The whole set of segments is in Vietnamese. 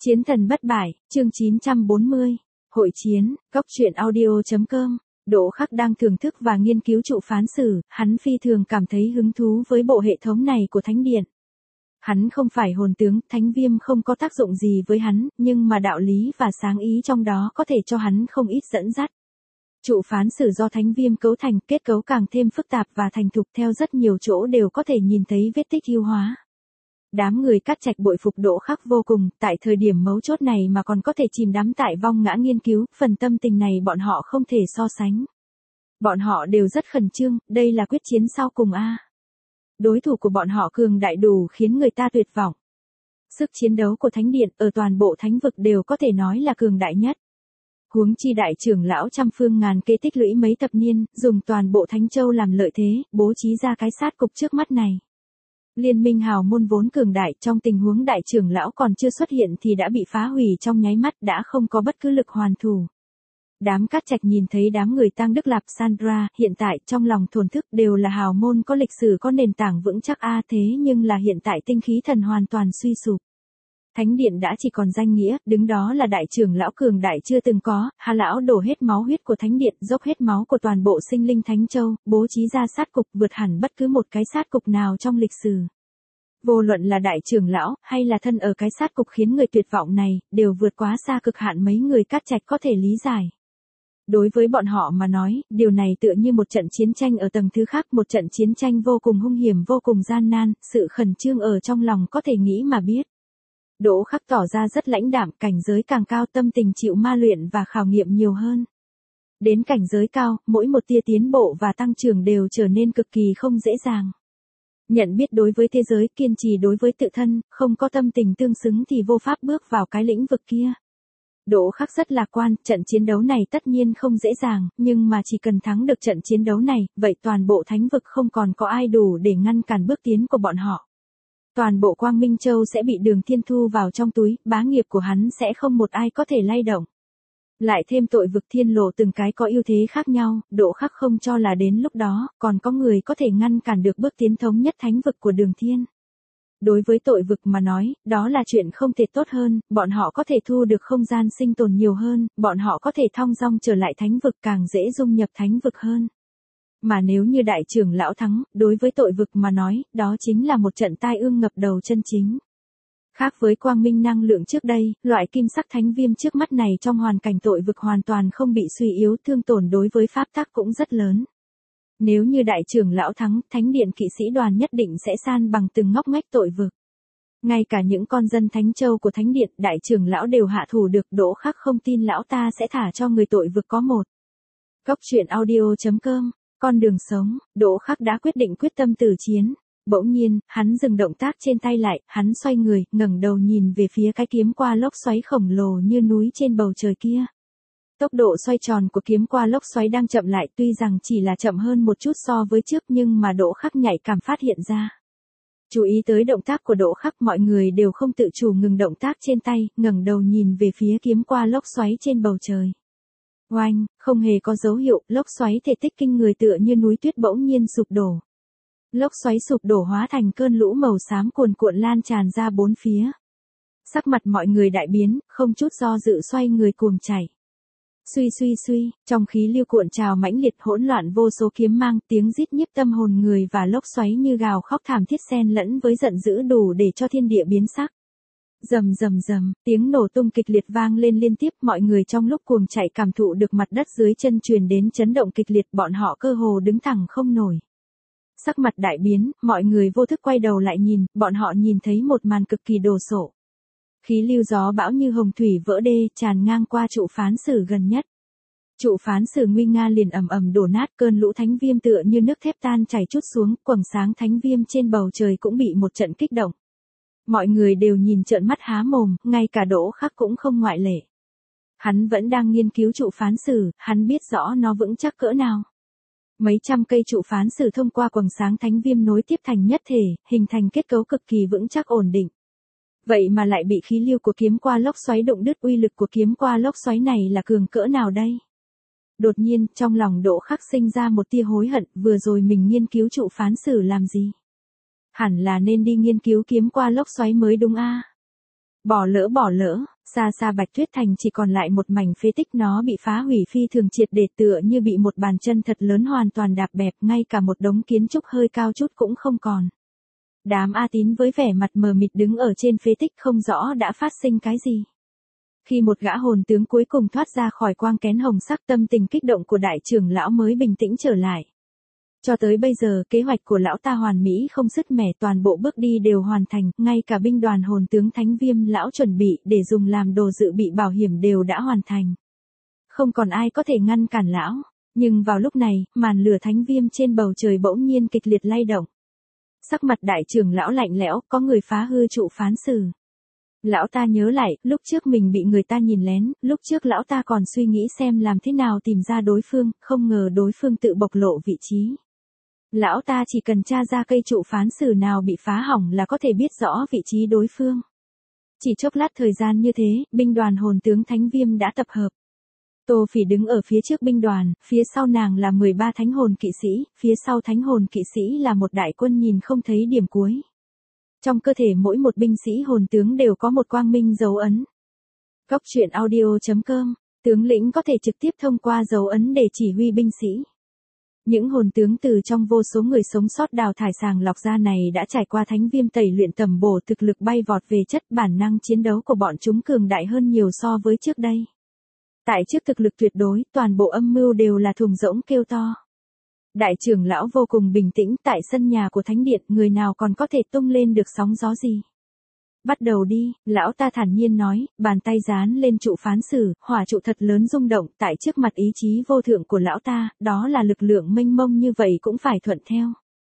Chiến thần bất bại, chương 940. Hội chiến, góc truyện audio.com. Đỗ Khắc đang thưởng thức và nghiên cứu trụ phán sử, hắn phi thường cảm thấy hứng thú với bộ hệ thống này của Thánh Điện. Hắn không phải hồn tướng, thánh viêm không có tác dụng gì với hắn, nhưng mà đạo lý và sáng ý trong đó có thể cho hắn không ít dẫn dắt. Trụ phán sử do thánh viêm cấu thành, kết cấu càng thêm phức tạp và thành thục, theo rất nhiều chỗ đều có thể nhìn thấy vết tích hưu hóa. Đám người Cát Trạch bội phục Đỗ Khắc vô cùng, tại thời điểm mấu chốt này mà còn có thể chìm đắm tại vong ngã nghiên cứu, phần tâm tình này bọn họ không thể so sánh. Bọn họ đều rất khẩn trương, đây là quyết chiến sau cùng a. Đối thủ của bọn họ cường đại đủ khiến người ta tuyệt vọng. Sức chiến đấu của Thánh Điện ở toàn bộ thánh vực đều có thể nói là cường đại nhất. Huống chi đại trưởng lão trăm phương ngàn kế tích lũy mấy thập niên, dùng toàn bộ Thánh Châu làm lợi thế, bố trí ra cái sát cục trước mắt này. Liên minh hào môn vốn cường đại, trong tình huống đại trưởng lão còn chưa xuất hiện thì đã bị phá hủy trong nháy mắt, đã không có bất cứ lực hoàn thủ. Đám Cát Trạch nhìn thấy đám người Tăng Đức Lạp Sandra, hiện tại trong lòng thổn thức đều là hào môn có lịch sử có nền tảng vững chắc thế nhưng là hiện tại tinh khí thần hoàn toàn suy sụp. Thánh Điện đã chỉ còn danh nghĩa, đứng đó là đại trưởng lão cường đại chưa từng có, Hà lão đổ hết máu huyết của Thánh Điện, dốc hết máu của toàn bộ sinh linh Thánh Châu, bố trí ra sát cục vượt hẳn bất cứ một cái sát cục nào trong lịch sử. Vô luận là đại trưởng lão, hay là thân ở cái sát cục khiến người tuyệt vọng này, đều vượt quá xa cực hạn mấy người Cát Trạch có thể lý giải. Đối với bọn họ mà nói, điều này tựa như một trận chiến tranh ở tầng thứ khác, một trận chiến tranh vô cùng hung hiểm vô cùng gian nan, sự khẩn trương ở trong lòng có thể nghĩ mà biết. Đỗ Khắc tỏ ra rất lãnh đạm, cảnh giới càng cao tâm tình chịu ma luyện và khảo nghiệm nhiều hơn. Đến cảnh giới cao, mỗi một tia tiến bộ và tăng trưởng đều trở nên cực kỳ không dễ dàng. Nhận biết đối với thế giới, kiên trì đối với tự thân, không có tâm tình tương xứng thì vô pháp bước vào cái lĩnh vực kia. Đỗ Khắc rất lạc quan, trận chiến đấu này tất nhiên không dễ dàng, nhưng mà chỉ cần thắng được trận chiến đấu này, vậy toàn bộ thánh vực không còn có ai đủ để ngăn cản bước tiến của bọn họ. Toàn bộ Quang Minh Châu sẽ bị Đường Thiên thu vào trong túi, bá nghiệp của hắn sẽ không một ai có thể lay động. Lại thêm tội vực thiên lộ từng cái có ưu thế khác nhau, Đỗ Khắc không cho là đến lúc đó, còn có người có thể ngăn cản được bước tiến thống nhất thánh vực của Đường Thiên. Đối với tội vực mà nói, đó là chuyện không thể tốt hơn, bọn họ có thể thu được không gian sinh tồn nhiều hơn, bọn họ có thể thong dong trở lại thánh vực càng dễ dung nhập thánh vực hơn. Mà nếu như đại trưởng lão thắng, đối với tội vực mà nói, đó chính là một trận tai ương ngập đầu chân chính. Khác với quang minh năng lượng trước đây, loại kim sắc thánh viêm trước mắt này trong hoàn cảnh tội vực hoàn toàn không bị suy yếu, thương tổn đối với pháp tắc cũng rất lớn. Nếu như đại trưởng lão thắng, Thánh Điện kỵ sĩ đoàn nhất định sẽ san bằng từng ngóc ngách tội vực. Ngay cả những con dân Thánh Châu của Thánh Điện, đại trưởng lão đều hạ thủ được, Đỗ Khắc không tin lão ta sẽ thả cho người tội vực có một. Góc truyện audio.com. Con đường sống, Đỗ Khắc đã quyết định quyết tâm tử chiến. Bỗng nhiên, hắn dừng động tác trên tay lại, hắn xoay người, ngẩng đầu nhìn về phía cái kiếm qua lốc xoáy khổng lồ như núi trên bầu trời kia. Tốc độ xoay tròn của kiếm qua lốc xoáy đang chậm lại, tuy rằng chỉ là chậm hơn một chút so với trước nhưng mà Đỗ Khắc nhạy cảm phát hiện ra. Chú ý tới động tác của Đỗ Khắc, mọi người đều không tự chủ ngừng động tác trên tay, ngẩng đầu nhìn về phía kiếm qua lốc xoáy trên bầu trời. Oanh, không hề có dấu hiệu, lốc xoáy thể tích kinh người tựa như núi tuyết bỗng nhiên sụp đổ. Lốc xoáy sụp đổ hóa thành cơn lũ màu xám cuồn cuộn lan tràn ra bốn phía. Sắc mặt mọi người đại biến, không chút do dự xoay người cuồng chảy. Suy suy suy, trong khí lưu cuộn trào mãnh liệt hỗn loạn vô số kiếm mang, tiếng rít nhiếp tâm hồn người và lốc xoáy như gào khóc thảm thiết xen lẫn với giận dữ đủ để cho thiên địa biến sắc. Rầm rầm rầm, tiếng nổ tung kịch liệt vang lên liên tiếp, mọi người trong lúc cuồng chạy cảm thụ được mặt đất dưới chân truyền đến chấn động kịch liệt, bọn họ cơ hồ đứng thẳng không nổi. Sắc mặt đại biến, mọi người vô thức quay đầu lại nhìn, bọn họ nhìn thấy một màn cực kỳ đồ sộ. Khí lưu gió bão như hồng thủy vỡ đê, tràn ngang qua trụ phán sử gần nhất. Trụ phán sử nguy nga liền ầm ầm đổ nát, cơn lũ thánh viêm tựa như nước thép tan chảy trút xuống, quầng sáng thánh viêm trên bầu trời cũng bị một trận kích động. Mọi người đều nhìn trợn mắt há mồm, ngay cả Đỗ Khắc cũng không ngoại lệ. Hắn vẫn đang nghiên cứu trụ phán sử, hắn biết rõ nó vững chắc cỡ nào. Mấy trăm cây trụ phán sử thông qua quầng sáng thánh viêm nối tiếp thành nhất thể, hình thành kết cấu cực kỳ vững chắc ổn định. Vậy mà lại bị khí lưu của kiếm qua lốc xoáy đụng đứt, uy lực của kiếm qua lốc xoáy này là cường cỡ nào đây? Đột nhiên, trong lòng Đỗ Khắc sinh ra một tia hối hận, vừa rồi mình nghiên cứu trụ phán sử làm gì? Hẳn là nên đi nghiên cứu kiếm qua lốc xoáy mới đúng a. Bỏ lỡ, xa xa Bạch Tuyết Thành chỉ còn lại một mảnh phế tích, nó bị phá hủy phi thường triệt để, tựa như bị một bàn chân thật lớn hoàn toàn đạp bẹp, ngay cả một đống kiến trúc hơi cao chút cũng không còn. Đám A Tín với vẻ mặt mờ mịt đứng ở trên phế tích không rõ đã phát sinh cái gì. Khi một gã hồn tướng cuối cùng thoát ra khỏi quang kén hồng sắc, tâm tình kích động của đại trưởng lão mới bình tĩnh trở lại. Cho tới bây giờ kế hoạch của lão ta hoàn mỹ không sứt mẻ, toàn bộ bước đi đều hoàn thành, ngay cả binh đoàn hồn tướng Thánh Viêm lão chuẩn bị để dùng làm đồ dự bị bảo hiểm đều đã hoàn thành. Không còn ai có thể ngăn cản lão, nhưng vào lúc này, màn lửa Thánh Viêm trên bầu trời bỗng nhiên kịch liệt lay động. Sắc mặt đại trưởng lão lạnh lẽo, có người phá hư trụ phán xử. Lão ta nhớ lại, lúc trước mình bị người ta nhìn lén, lúc trước lão ta còn suy nghĩ xem làm thế nào tìm ra đối phương, không ngờ đối phương tự bộc lộ vị trí. Lão ta chỉ cần tra ra cây trụ phán xử nào bị phá hỏng là có thể biết rõ vị trí đối phương. Chỉ chốc lát thời gian như thế, binh đoàn hồn tướng Thánh Viêm đã tập hợp. Tô Phỉ đứng ở phía trước binh đoàn, phía sau nàng là 13 thánh hồn kỵ sĩ, phía sau thánh hồn kỵ sĩ là một đại quân nhìn không thấy điểm cuối. Trong cơ thể mỗi một binh sĩ hồn tướng đều có một quang minh dấu ấn. Góc truyện audio.com, tướng lĩnh có thể trực tiếp thông qua dấu ấn để chỉ huy binh sĩ. Những hồn tướng từ trong vô số người sống sót đào thải sàng lọc ra này đã trải qua Thánh Viêm tẩy luyện tầm bổ, thực lực bay vọt về chất, bản năng chiến đấu của bọn chúng cường đại hơn nhiều so với trước đây. Tại trước thực lực tuyệt đối, toàn bộ âm mưu đều là thùng rỗng kêu to. Đại trưởng lão vô cùng bình tĩnh, tại sân nhà của thánh điện, người nào còn có thể tung lên được sóng gió gì. Bắt đầu đi, lão ta thản nhiên nói, bàn tay dán lên trụ phán xử, hỏa trụ thật lớn rung động, tại trước mặt ý chí vô thượng của lão ta, đó là lực lượng mênh mông như vậy cũng phải thuận theo.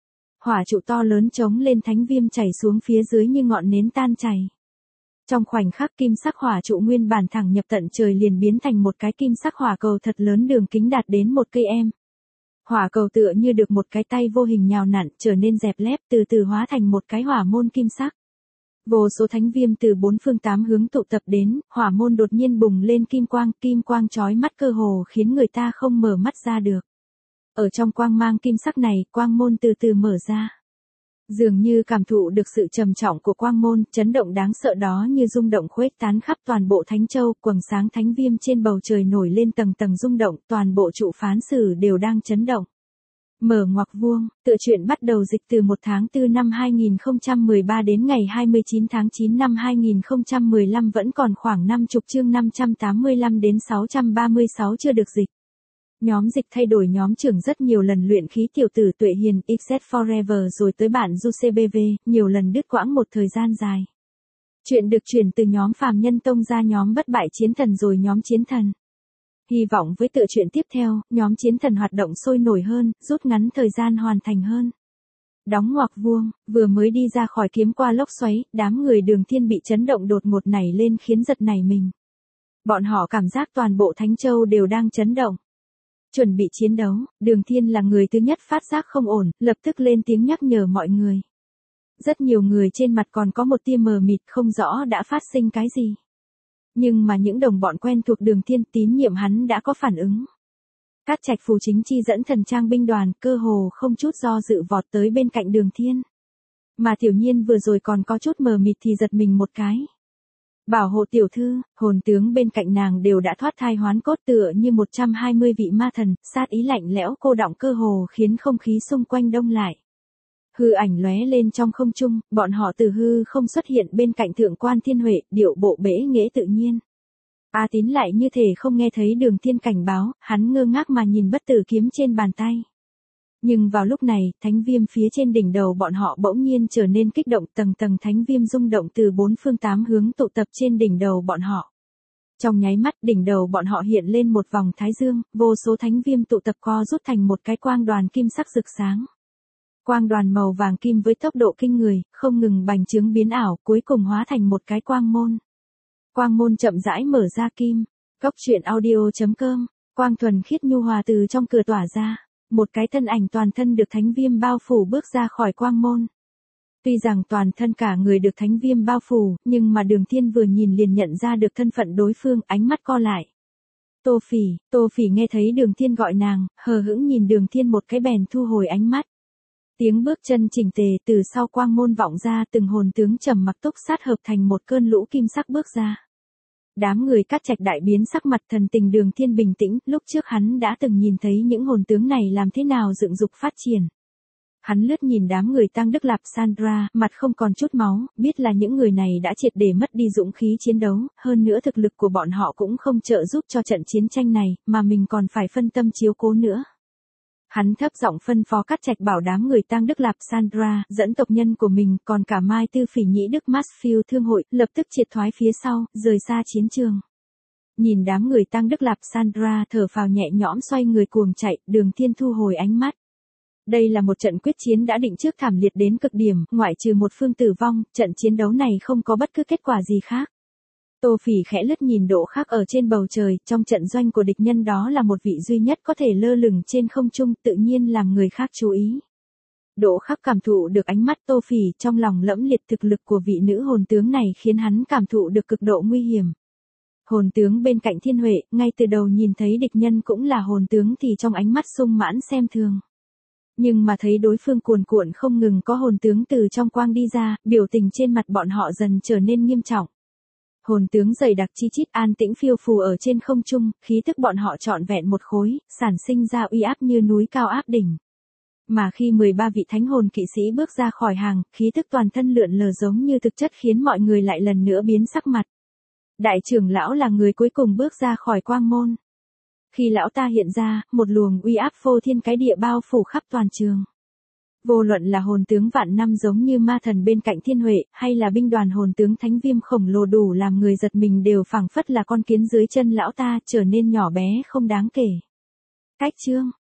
Hỏa trụ to lớn chống lên Thánh Viêm chảy xuống phía dưới như ngọn nến tan chảy. Trong khoảnh khắc, kim sắc hỏa trụ nguyên bản thẳng nhập tận trời liền biến thành một cái kim sắc hỏa cầu thật lớn, đường kính đạt đến 1 cây em. Hỏa cầu tựa như được một cái tay vô hình nhào nặn, trở nên dẹp lép, từ từ hóa thành một cái hỏa môn kim sắc. Vô số thánh viêm từ 4 phương 8 hướng tụ tập đến, hỏa môn đột nhiên bùng lên kim quang chói mắt cơ hồ khiến người ta không mở mắt ra được. Ở trong quang mang kim sắc này, quang môn từ từ mở ra. Dường như cảm thụ được sự trầm trọng của quang môn, chấn động đáng sợ đó như rung động khuếch tán khắp toàn bộ Thánh Châu, quầng sáng thánh viêm trên bầu trời nổi lên tầng tầng rung động, toàn bộ trụ phán xử đều đang chấn động. Mở ngoặc vuông, tựa truyện bắt đầu dịch từ 1 tháng 4 năm 2013 đến ngày 29 tháng 9 năm 2015, vẫn còn khoảng 50 chương 585 đến 636 chưa được dịch. Nhóm dịch thay đổi nhóm trưởng rất nhiều lần, luyện khí tiểu tử Tuệ Hiền, XZ Forever rồi tới bản Du CBV, nhiều lần đứt quãng một thời gian dài. Chuyện được chuyển từ nhóm Phàm Nhân Tông ra nhóm Bất Bại Chiến Thần rồi nhóm Chiến Thần. Hy vọng với tựa truyện tiếp theo, nhóm Chiến Thần hoạt động sôi nổi hơn, rút ngắn thời gian hoàn thành hơn. Đóng ngoặc vuông, vừa mới đi ra khỏi kiếm qua lốc xoáy, đám người Đường Thiên bị chấn động đột ngột nảy lên khiến giật nảy mình. Bọn họ cảm giác toàn bộ Thánh Châu đều đang chấn động. Chuẩn bị chiến đấu, Đường Thiên là người thứ nhất phát giác không ổn, lập tức lên tiếng nhắc nhở mọi người. Rất nhiều người trên mặt còn có một tia mờ mịt, không rõ đã phát sinh cái gì. Nhưng mà những đồng bọn quen thuộc Đường Thiên, tín nhiệm hắn đã có phản ứng. Cát Trạch Phù Chính Chi dẫn thần trang binh đoàn, cơ hồ không chút do dự vọt tới bên cạnh Đường Thiên. Mà Tiểu Nhiên vừa rồi còn có chút mờ mịt thì giật mình một cái. Bảo hộ tiểu thư, hồn tướng bên cạnh nàng đều đã thoát thai hoán cốt, tựa như 120 vị ma thần, sát ý lạnh lẽo cô đọng cơ hồ khiến không khí xung quanh đông lại. Hư ảnh lóe lên trong không trung, bọn họ từ hư không xuất hiện bên cạnh Thượng quan Thiên Huệ, điệu bộ bẽ nghễ tự nhiên. A Tín lại như thể không nghe thấy Đường Thiên cảnh báo, hắn ngơ ngác mà nhìn bất tử kiếm trên bàn tay. Nhưng vào lúc này, thánh viêm phía trên đỉnh đầu bọn họ bỗng nhiên trở nên kích động, tầng tầng thánh viêm rung động từ 4 phương 8 hướng tụ tập trên đỉnh đầu bọn họ. Trong nháy mắt, đỉnh đầu bọn họ hiện lên một vòng thái dương, vô số thánh viêm tụ tập co rút thành một cái quang đoàn kim sắc rực sáng. Quang đoàn màu vàng kim với tốc độ kinh người, không ngừng bành trướng biến ảo, cuối cùng hóa thành một cái quang môn. Quang môn chậm rãi mở ra kim. Góc truyện audio.com, quang thuần khiết nhu hòa từ trong cửa tỏa ra. Một cái thân ảnh toàn thân được thánh viêm bao phủ bước ra khỏi quang môn. Tuy rằng toàn thân cả người được thánh viêm bao phủ, nhưng mà Đường Thiên vừa nhìn liền nhận ra được thân phận đối phương, ánh mắt co lại. Tô Phỉ nghe thấy Đường Thiên gọi nàng, hờ hững nhìn Đường Thiên một cái bèn thu hồi ánh mắt. Tiếng bước chân chỉnh tề từ sau quang môn vọng ra, từng hồn tướng trầm mặc túc sát hợp thành một cơn lũ kim sắc bước ra. Đám người Cát Trạch đại biến sắc mặt, thần tình Đường Thiên bình tĩnh, lúc trước hắn đã từng nhìn thấy những hồn tướng này làm thế nào dựng dục phát triển. Hắn lướt nhìn đám người Tăng Đức Lạp Sandra, mặt không còn chút máu, biết là những người này đã triệt để mất đi dũng khí chiến đấu, hơn nữa thực lực của bọn họ cũng không trợ giúp cho trận chiến tranh này, mà mình còn phải phân tâm chiếu cố nữa. Hắn thấp giọng phân phó Cát Trạch bảo đám người Tăng Đức Lạp Sandra, dẫn tộc nhân của mình, còn cả Mai Tư Phỉ Nhĩ Đức Mansfield thương hội, lập tức triệt thoái phía sau, rời xa chiến trường. Nhìn đám người Tăng Đức Lạp Sandra thở phào nhẹ nhõm xoay người cuồng chạy, Đường Thiên thu hồi ánh mắt. Đây là một trận quyết chiến đã định trước thảm liệt đến cực điểm, ngoại trừ một phương tử vong, trận chiến đấu này không có bất cứ kết quả gì khác. Tô Phỉ khẽ lướt nhìn Đỗ Khắc ở trên bầu trời, trong trận doanh của địch nhân đó là một vị duy nhất có thể lơ lửng trên không trung, tự nhiên làm người khác chú ý. Đỗ Khắc cảm thụ được ánh mắt Tô Phỉ, trong lòng lẫm liệt, thực lực của vị nữ hồn tướng này khiến hắn cảm thụ được cực độ nguy hiểm. Hồn tướng bên cạnh Thiên Huệ, ngay từ đầu nhìn thấy địch nhân cũng là hồn tướng thì trong ánh mắt sung mãn xem thường. Nhưng mà thấy đối phương cuồn cuộn không ngừng có hồn tướng từ trong quang đi ra, biểu tình trên mặt bọn họ dần trở nên nghiêm trọng. Hồn tướng dày đặc chi chít an tĩnh phiêu phù ở trên không trung, khí tức bọn họ trọn vẹn một khối, sản sinh ra uy áp như núi cao áp đỉnh. Mà khi 13 vị thánh hồn kỵ sĩ bước ra khỏi hàng, khí tức toàn thân lượn lờ giống như thực chất khiến mọi người lại lần nữa biến sắc mặt. Đại trưởng lão là người cuối cùng bước ra khỏi quang môn. Khi lão ta hiện ra, một luồng uy áp phô thiên cái địa bao phủ khắp toàn trường. Vô luận là hồn tướng vạn năm giống như ma thần bên cạnh Thiên Huệ, hay là binh đoàn hồn tướng Thánh Viêm khổng lồ đủ làm người giật mình đều phảng phất là con kiến dưới chân lão ta, trở nên nhỏ bé không đáng kể. Cách chương